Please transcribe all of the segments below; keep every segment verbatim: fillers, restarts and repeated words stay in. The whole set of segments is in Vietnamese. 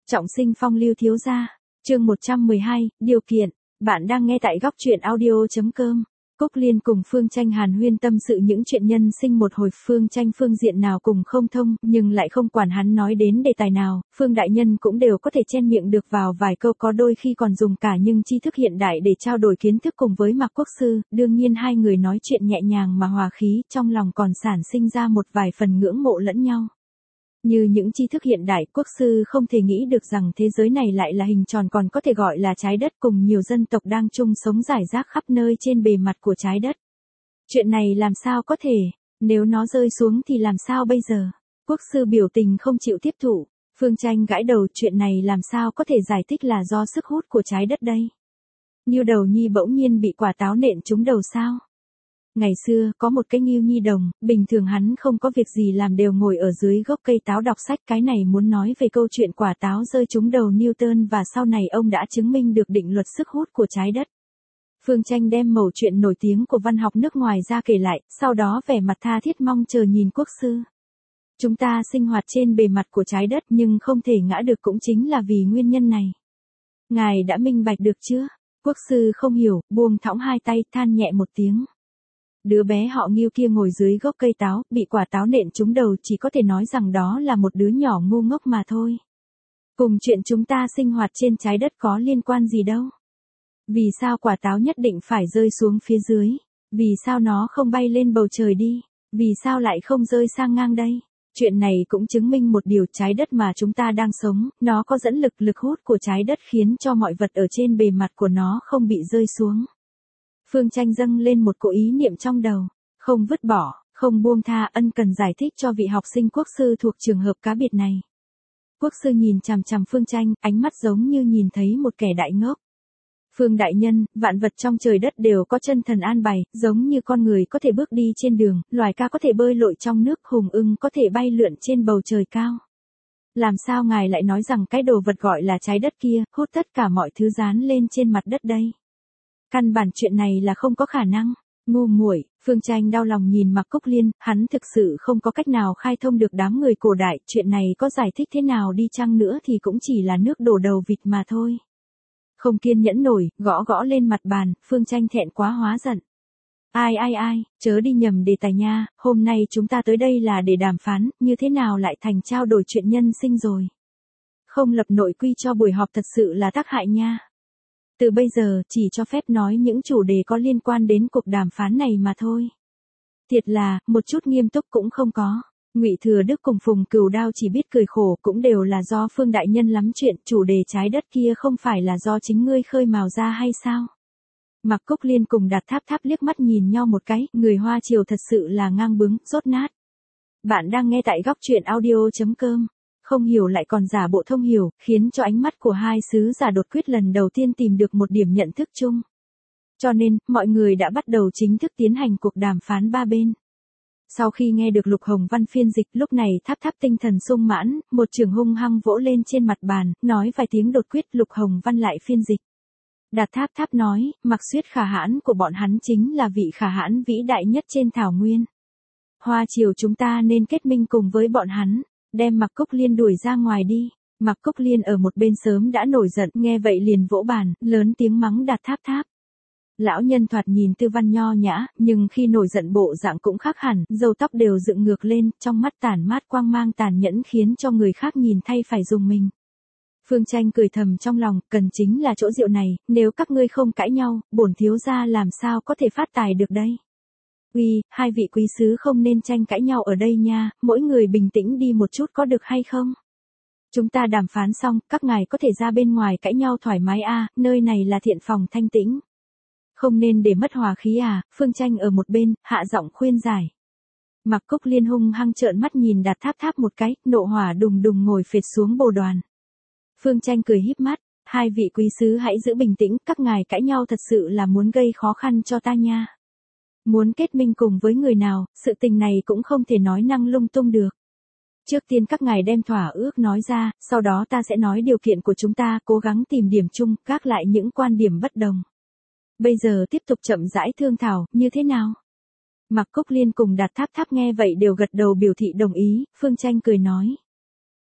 Trọng sinh phong lưu thiếu gia, chương một trăm mười hai, điều kiện, bạn đang nghe tại góc truyện audio chấm com. Cúc Liên cùng Phương Tranh hàn huyên tâm sự những chuyện nhân sinh một hồi. Phương Tranh phương diện nào cùng không thông, nhưng lại không quản hắn nói đến đề tài nào, Phương đại nhân cũng đều có thể chen miệng được vào vài câu, có đôi khi còn dùng cả những tri thức hiện đại để trao đổi kiến thức cùng với Mạc Quốc sư. Đương nhiên hai người nói chuyện nhẹ nhàng mà hòa khí, trong lòng còn sản sinh ra một vài phần ngưỡng mộ lẫn nhau. Như những tri thức hiện đại, Quốc sư không thể nghĩ được rằng thế giới này lại là hình tròn, còn có thể gọi là trái đất, cùng nhiều dân tộc đang chung sống rải rác khắp nơi trên bề mặt của trái đất. Chuyện này làm sao có thể, nếu nó rơi xuống thì làm sao bây giờ? Quốc sư biểu tình không chịu tiếp thụ. Phương Tranh gãi đầu, chuyện này làm sao có thể giải thích là do sức hút của trái đất đây? Ngưu Đầu Nhi bỗng nhiên bị quả táo nện trúng đầu sao? Ngày xưa, có một cái Ngưu Nhi đồng, bình thường hắn không có việc gì làm đều ngồi ở dưới gốc cây táo đọc sách. Cái này muốn nói về câu chuyện quả táo rơi trúng đầu Newton, và sau này ông đã chứng minh được định luật sức hút của trái đất. Phương Tranh đem mẩu chuyện nổi tiếng của văn học nước ngoài ra kể lại, sau đó vẻ mặt tha thiết mong chờ nhìn Quốc sư. Chúng ta sinh hoạt trên bề mặt của trái đất nhưng không thể ngã được cũng chính là vì nguyên nhân này. Ngài đã minh bạch được chưa? Quốc sư không hiểu, buông thõng hai tay, than nhẹ một tiếng. Đứa bé họ Ngưu kia ngồi dưới gốc cây táo, bị quả táo nện trúng đầu, chỉ có thể nói rằng đó là một đứa nhỏ ngu ngốc mà thôi. Cùng chuyện chúng ta sinh hoạt trên trái đất có liên quan gì đâu. Vì sao quả táo nhất định phải rơi xuống phía dưới? Vì sao nó không bay lên bầu trời đi? Vì sao lại không rơi sang ngang đây? Chuyện này cũng chứng minh một điều, trái đất mà chúng ta đang sống, nó có dẫn lực, lực hút của trái đất khiến cho mọi vật ở trên bề mặt của nó không bị rơi xuống. Phương Tranh dâng lên một cỗ ý niệm trong đầu, không vứt bỏ, không buông tha, ân cần giải thích cho vị học sinh Quốc sư thuộc trường hợp cá biệt này. Quốc sư nhìn chằm chằm Phương Tranh, ánh mắt giống như nhìn thấy một kẻ đại ngốc. Phương đại nhân, vạn vật trong trời đất đều có chân thần an bày, giống như con người có thể bước đi trên đường, loài ca có thể bơi lội trong nước, hùng ưng có thể bay lượn trên bầu trời cao. Làm sao ngài lại nói rằng cái đồ vật gọi là trái đất kia, hút tất cả mọi thứ dán lên trên mặt đất đây? Căn bản chuyện này là không có khả năng. Ngu muội. Phương Tranh đau lòng nhìn Mạc Cúc Liên, hắn thực sự không có cách nào khai thông được đám người cổ đại, chuyện này có giải thích thế nào đi chăng nữa thì cũng chỉ là nước đổ đầu vịt mà thôi. Không kiên nhẫn nổi, gõ gõ lên mặt bàn, Phương Tranh thẹn quá hóa giận. Ai ai ai, chớ đi nhầm đề tài nha, hôm nay chúng ta tới đây là để đàm phán, như thế nào lại thành trao đổi chuyện nhân sinh rồi. Không lập nội quy cho buổi họp thật sự là tác hại nha. Từ bây giờ, chỉ cho phép nói những chủ đề có liên quan đến cuộc đàm phán này mà thôi. Thiệt là, một chút nghiêm túc cũng không có. Ngụy Thừa Đức cùng Phùng Cửu Đao chỉ biết cười khổ, cũng đều là do Phương đại nhân lắm chuyện, chủ đề trái đất kia không phải là do chính ngươi khơi mào ra hay sao? Mạc Cúc Liên cùng Đạt Tháp Tháp liếc mắt nhìn nhau một cái, người Hoa Triều thật sự là ngang bướng, dốt nát. Bạn đang nghe tại góc truyện audio chấm com. Không hiểu lại còn giả bộ thông hiểu, khiến cho ánh mắt của hai sứ giả đột quyết lần đầu tiên tìm được một điểm nhận thức chung. Cho nên, mọi người đã bắt đầu chính thức tiến hành cuộc đàm phán ba bên. Sau khi nghe được Lục Hồng Văn phiên dịch, lúc này Tháp Tháp tinh thần sung mãn, một trường hung hăng vỗ lên trên mặt bàn, nói vài tiếng đột quyết. Lục Hồng Văn lại phiên dịch. Đạt Tháp Tháp nói, Mạc Xuyết khả hãn của bọn hắn chính là vị khả hãn vĩ đại nhất trên thảo nguyên. Hoa Triều chúng ta nên kết minh cùng với bọn hắn. Đem Mạc Cúc Liên đuổi ra ngoài đi. Mạc Cúc Liên ở một bên sớm đã nổi giận, nghe vậy liền vỗ bàn, lớn tiếng mắng Đạt Tháp Tháp. Lão nhân thoạt nhìn tư văn nho nhã, nhưng khi nổi giận bộ dạng cũng khác hẳn, râu tóc đều dựng ngược lên, trong mắt tản mát quang mang tàn nhẫn khiến cho người khác nhìn thay phải rùng mình. Phương Tranh cười thầm trong lòng, cần chính là chỗ rượu này, nếu các ngươi không cãi nhau, bổn thiếu gia làm sao có thể phát tài được đây. Uy, hai vị quý sứ không nên tranh cãi nhau ở đây nha, mỗi người bình tĩnh đi một chút có được hay không? Chúng ta đàm phán xong, các ngài có thể ra bên ngoài cãi nhau thoải mái a, à, nơi này là thiện phòng thanh tĩnh. Không nên để mất hòa khí à, Phương Tranh ở một bên, hạ giọng khuyên giải. Mạc Cúc Liên hung hăng trợn mắt nhìn Đạt Tháp Tháp một cái, nộ hỏa đùng đùng ngồi phệt xuống bồ đoàn. Phương Tranh cười híp mắt, hai vị quý sứ hãy giữ bình tĩnh, các ngài cãi nhau thật sự là muốn gây khó khăn cho ta nha. Muốn kết minh cùng với người nào, sự tình này cũng không thể nói năng lung tung được. Trước tiên các ngài đem thỏa ước nói ra, sau đó ta sẽ nói điều kiện của chúng ta, cố gắng tìm điểm chung, gác lại những quan điểm bất đồng. Bây giờ tiếp tục chậm rãi thương thảo, như thế nào? Mạc Cúc Liên cùng Đạt Tháp Tháp nghe vậy đều gật đầu biểu thị đồng ý, Phương Tranh cười nói.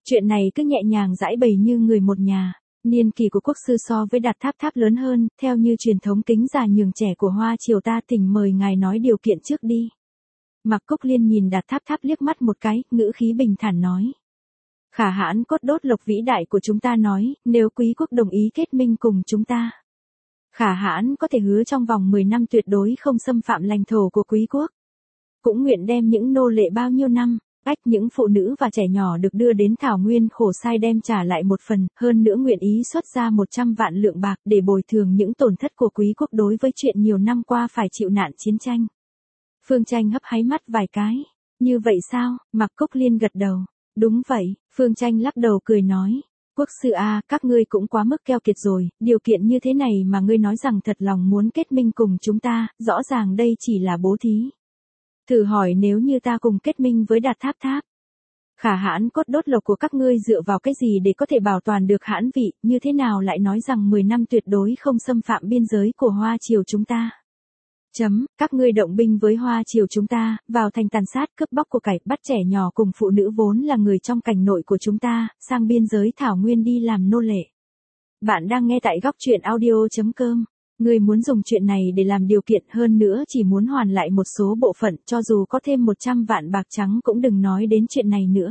Chuyện này cứ nhẹ nhàng giãi bày như người một nhà. Niên kỷ của quốc sư so với Đạt Tháp Tháp lớn hơn, theo như truyền thống kính già nhường trẻ của Hoa Triều ta thỉnh mời ngài nói điều kiện trước đi. Mạc Cúc Liên nhìn Đạt Tháp Tháp liếc mắt một cái, ngữ khí bình thản nói. Khả hãn cốt đốt lộc vĩ đại của chúng ta nói, nếu quý quốc đồng ý kết minh cùng chúng ta. Khả hãn có thể hứa trong vòng mười năm tuyệt đối không xâm phạm lãnh thổ của quý quốc. Cũng nguyện đem những nô lệ bao nhiêu năm, ách những phụ nữ và trẻ nhỏ được đưa đến Thảo Nguyên khổ sai đem trả lại một phần, hơn nữa nguyện ý xuất ra một trăm vạn lượng bạc để bồi thường những tổn thất của quý quốc đối với chuyện nhiều năm qua phải chịu nạn chiến tranh. Phương Tranh hấp háy mắt vài cái. Như vậy sao? Mạc Cúc Liên gật đầu. Đúng vậy, Phương Tranh lắc đầu cười nói. Quốc sư a, các ngươi cũng quá mức keo kiệt rồi, điều kiện như thế này mà ngươi nói rằng thật lòng muốn kết minh cùng chúng ta, rõ ràng đây chỉ là bố thí. Thử hỏi nếu như ta cùng kết minh với Đạt Tháp Tháp. Khả hãn cốt đốt lộc của các ngươi dựa vào cái gì để có thể bảo toàn được hãn vị, như thế nào lại nói rằng mười năm tuyệt đối không xâm phạm biên giới của Hoa Triều chúng ta. Chấm, các ngươi động binh với Hoa Triều chúng ta, vào thành tàn sát cướp bóc của cải, bắt trẻ nhỏ cùng phụ nữ vốn là người trong cảnh nội của chúng ta, sang biên giới Thảo Nguyên đi làm nô lệ. Bạn đang nghe tại góc truyện audio chấm com. Ngươi muốn dùng chuyện này để làm điều kiện, hơn nữa chỉ muốn hoàn lại một số bộ phận, cho dù có thêm một trăm vạn bạc trắng cũng đừng nói đến chuyện này nữa.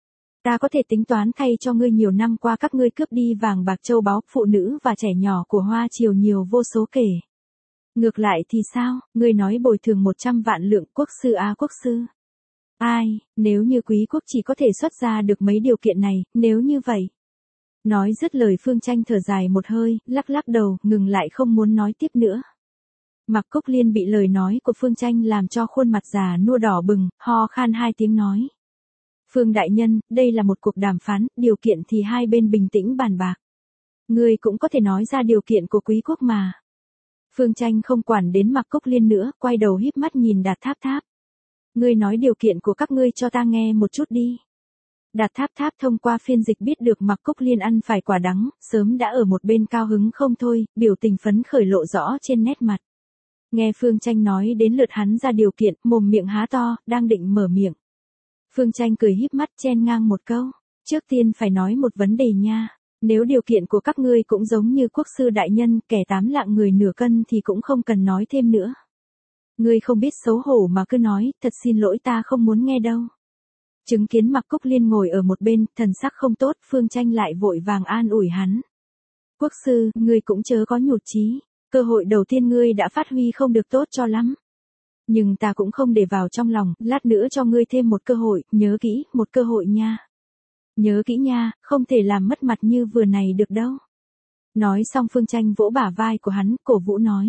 Ta có thể tính toán thay cho ngươi nhiều năm qua các ngươi cướp đi vàng bạc châu báu, phụ nữ và trẻ nhỏ của Hoa Triều nhiều vô số kể. Ngược lại thì sao, ngươi nói bồi thường một trăm vạn lượng, quốc sư a quốc sư. Ai, nếu như quý quốc chỉ có thể xuất ra được mấy điều kiện này, nếu như vậy. Nói dứt lời Phương Tranh thở dài một hơi, lắc lắc đầu, ngừng lại không muốn nói tiếp nữa. Mạc Cúc Liên bị lời nói của Phương Tranh làm cho khuôn mặt già nua đỏ bừng, ho khan hai tiếng nói. Phương đại nhân, đây là một cuộc đàm phán, điều kiện thì hai bên bình tĩnh bàn bạc. Ngươi cũng có thể nói ra điều kiện của quý quốc mà. Phương Tranh không quản đến Mạc Cúc Liên nữa, quay đầu híp mắt nhìn Đạt Tháp Tháp. Ngươi nói điều kiện của các ngươi cho ta nghe một chút đi. Đạt Tháp Tháp thông qua phiên dịch biết được Mạc Cúc Liên ăn phải quả đắng, sớm đã ở một bên cao hứng không thôi, biểu tình phấn khởi lộ rõ trên nét mặt. Nghe Phương Tranh nói đến lượt hắn ra điều kiện, mồm miệng há to, đang định mở miệng. Phương Tranh cười híp mắt chen ngang một câu. Trước tiên phải nói một vấn đề nha. Nếu điều kiện của các ngươi cũng giống như quốc sư đại nhân, kẻ tám lạng người nửa cân thì cũng không cần nói thêm nữa. Ngươi không biết xấu hổ mà cứ nói, thật xin lỗi ta không muốn nghe đâu. Chứng kiến Mạc Cúc Liên ngồi ở một bên, thần sắc không tốt, Phương Tranh lại vội vàng an ủi hắn. Quốc sư, ngươi cũng chớ có nhụt chí, cơ hội đầu tiên ngươi đã phát huy không được tốt cho lắm. Nhưng ta cũng không để vào trong lòng, lát nữa cho ngươi thêm một cơ hội, nhớ kỹ, một cơ hội nha. Nhớ kỹ nha, không thể làm mất mặt như vừa này được đâu. Nói xong Phương Tranh vỗ bả vai của hắn, cổ vũ nói.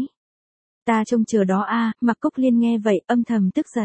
Ta trông chờ đó a. Mạc Cúc Liên nghe vậy âm thầm tức giận.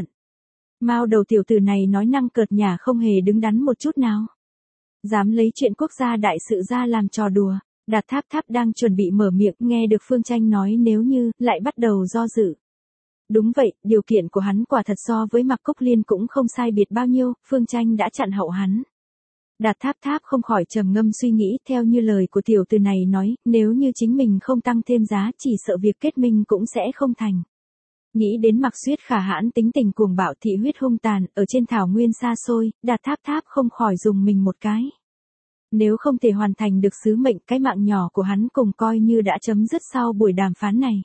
Mao đầu tiểu tử này nói năng cợt nhả không hề đứng đắn một chút nào. Dám lấy chuyện quốc gia đại sự ra làm trò đùa. Đạt Tháp Tháp đang chuẩn bị mở miệng, nghe được Phương Tranh nói nếu như, lại bắt đầu do dự. Đúng vậy, điều kiện của hắn quả thật so với Mạc Cúc Liên cũng không sai biệt bao nhiêu, Phương Tranh đã chặn hậu hắn. Đạt Tháp Tháp không khỏi trầm ngâm suy nghĩ, theo như lời của tiểu tử này nói, nếu như chính mình không tăng thêm giá, chỉ sợ việc kết minh cũng sẽ không thành. Nghĩ đến Mạc Xuyết khả hãn tính tình cuồng bạo thị huyết hung tàn, ở trên thảo nguyên xa xôi, Đạt Tháp Tháp không khỏi dùng mình một cái. Nếu không thể hoàn thành được sứ mệnh, cái mạng nhỏ của hắn cùng coi như đã chấm dứt sau buổi đàm phán này.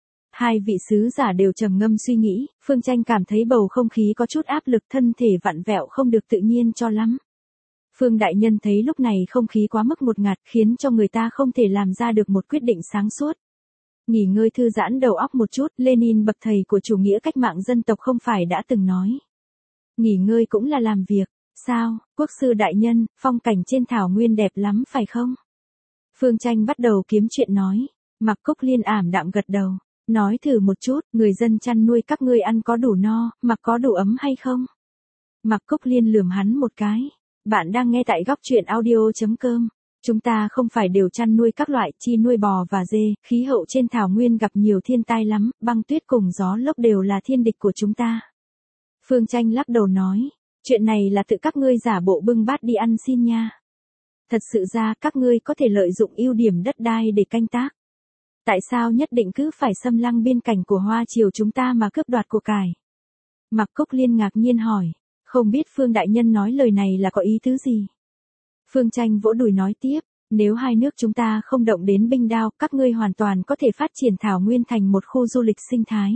Hai vị sứ giả đều trầm ngâm suy nghĩ, Phương Tranh cảm thấy bầu không khí có chút áp lực, thân thể vặn vẹo không được tự nhiên cho lắm. Phương đại nhân thấy lúc này không khí quá mức ngột ngạt, khiến cho người ta không thể làm ra được một quyết định sáng suốt. Nghỉ ngơi thư giãn đầu óc một chút, Lenin bậc thầy của chủ nghĩa cách mạng dân tộc không phải đã từng nói. Nghỉ ngơi cũng là làm việc. Sao, quốc sư đại nhân, phong cảnh trên thảo nguyên đẹp lắm phải không? Phương Tranh bắt đầu kiếm chuyện nói. Mạc Cúc Liên ảm đạm gật đầu. Nói thử một chút, người dân chăn nuôi các ngươi ăn có đủ no, mặc có đủ ấm hay không? Mạc Cúc Liên lườm hắn một cái. Bạn đang nghe tại góc truyện audio chấm com. Chúng ta không phải đều chăn nuôi các loại, chi nuôi bò và dê, khí hậu trên thảo nguyên gặp nhiều thiên tai lắm, băng tuyết cùng gió lốc đều là thiên địch của chúng ta. Phương Tranh lắc đầu nói, chuyện này là tự các ngươi giả bộ bưng bát đi ăn xin nha. Thật sự ra các ngươi có thể lợi dụng ưu điểm đất đai để canh tác. Tại sao nhất định cứ phải xâm lăng biên cảnh của Hoa Triều chúng ta mà cướp đoạt của cải? Mạc Cúc Liên ngạc nhiên hỏi, không biết Phương đại nhân nói lời này là có ý tứ gì? Phương Tranh vỗ đùi nói tiếp, nếu hai nước chúng ta không động đến binh đao, các ngươi hoàn toàn có thể phát triển Thảo Nguyên thành một khu du lịch sinh thái.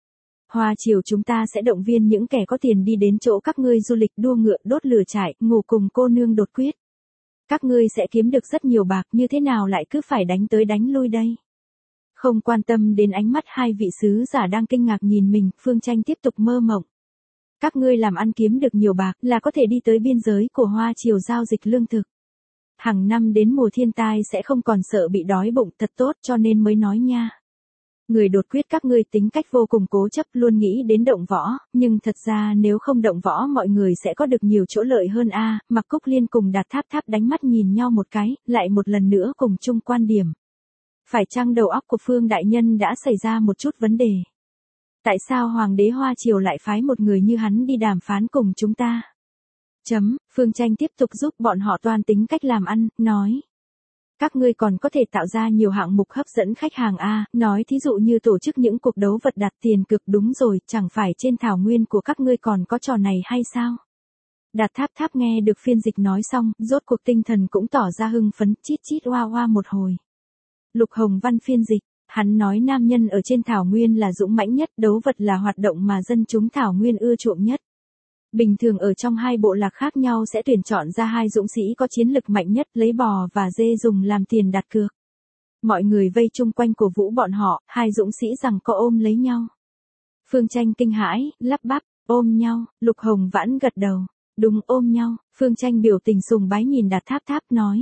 Hoa Triều chúng ta sẽ động viên những kẻ có tiền đi đến chỗ các ngươi du lịch đua ngựa đốt lửa trại, ngủ cùng cô nương đột quyết. Các ngươi sẽ kiếm được rất nhiều bạc, như thế nào lại cứ phải đánh tới đánh lui đây? Không quan tâm đến ánh mắt hai vị sứ giả đang kinh ngạc nhìn mình, Phương Tranh tiếp tục mơ mộng. Các ngươi làm ăn kiếm được nhiều bạc là có thể đi tới biên giới của Hoa Triều giao dịch lương thực. Hàng năm đến mùa thiên tai sẽ không còn sợ bị đói bụng, thật tốt, cho nên mới nói nha. Người đột quyết các ngươi tính cách vô cùng cố chấp, luôn nghĩ đến động võ, nhưng thật ra nếu không động võ mọi người sẽ có được nhiều chỗ lợi hơn a. À, Mạc Cúc Liên cùng Đạt Tháp Tháp đánh mắt nhìn nhau một cái, lại một lần nữa cùng chung quan điểm. Phải chăng đầu óc của Phương đại nhân đã xảy ra một chút vấn đề? Tại sao Hoàng đế Hoa Triều lại phái một người như hắn đi đàm phán cùng chúng ta? Chấm, Phương Tranh tiếp tục giúp bọn họ toan tính cách làm ăn, nói. Các ngươi còn có thể tạo ra nhiều hạng mục hấp dẫn khách hàng a, nói thí dụ như tổ chức những cuộc đấu vật đặt tiền cược, đúng rồi, chẳng phải trên thảo nguyên của các ngươi còn có trò này hay sao? Đạt Tháp Tháp nghe được phiên dịch nói xong, rốt cuộc tinh thần cũng tỏ ra hưng phấn, chít chít oa oa một hồi. Lục Hồng Văn phiên dịch, hắn nói nam nhân ở trên thảo nguyên là dũng mãnh nhất, đấu vật là hoạt động mà dân chúng thảo nguyên ưa chuộng nhất. Bình thường ở trong hai bộ lạc khác nhau sẽ tuyển chọn ra hai dũng sĩ có chiến lực mạnh nhất, lấy bò và dê dùng làm tiền đặt cược. Mọi người vây chung quanh cổ vũ bọn họ, hai dũng sĩ rằng có ôm lấy nhau. Phương Tranh kinh hãi, lắp bắp, ôm nhau, Lục Hồng Vãn gật đầu, đúng ôm nhau. Phương Tranh biểu tình sùng bái nhìn Đạt Tháp Tháp nói.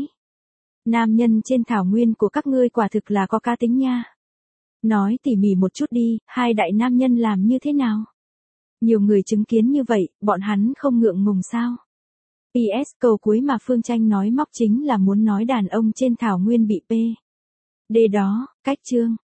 Nam nhân trên thảo nguyên của các ngươi quả thực là có cá tính nha. Nói tỉ mỉ một chút đi, hai đại nam nhân làm như thế nào? Nhiều người chứng kiến như vậy, bọn hắn không ngượng ngùng sao? pê ét câu cuối mà Phương Tranh nói móc chính là muốn nói đàn ông trên thảo nguyên bị p. D đó, cách chương.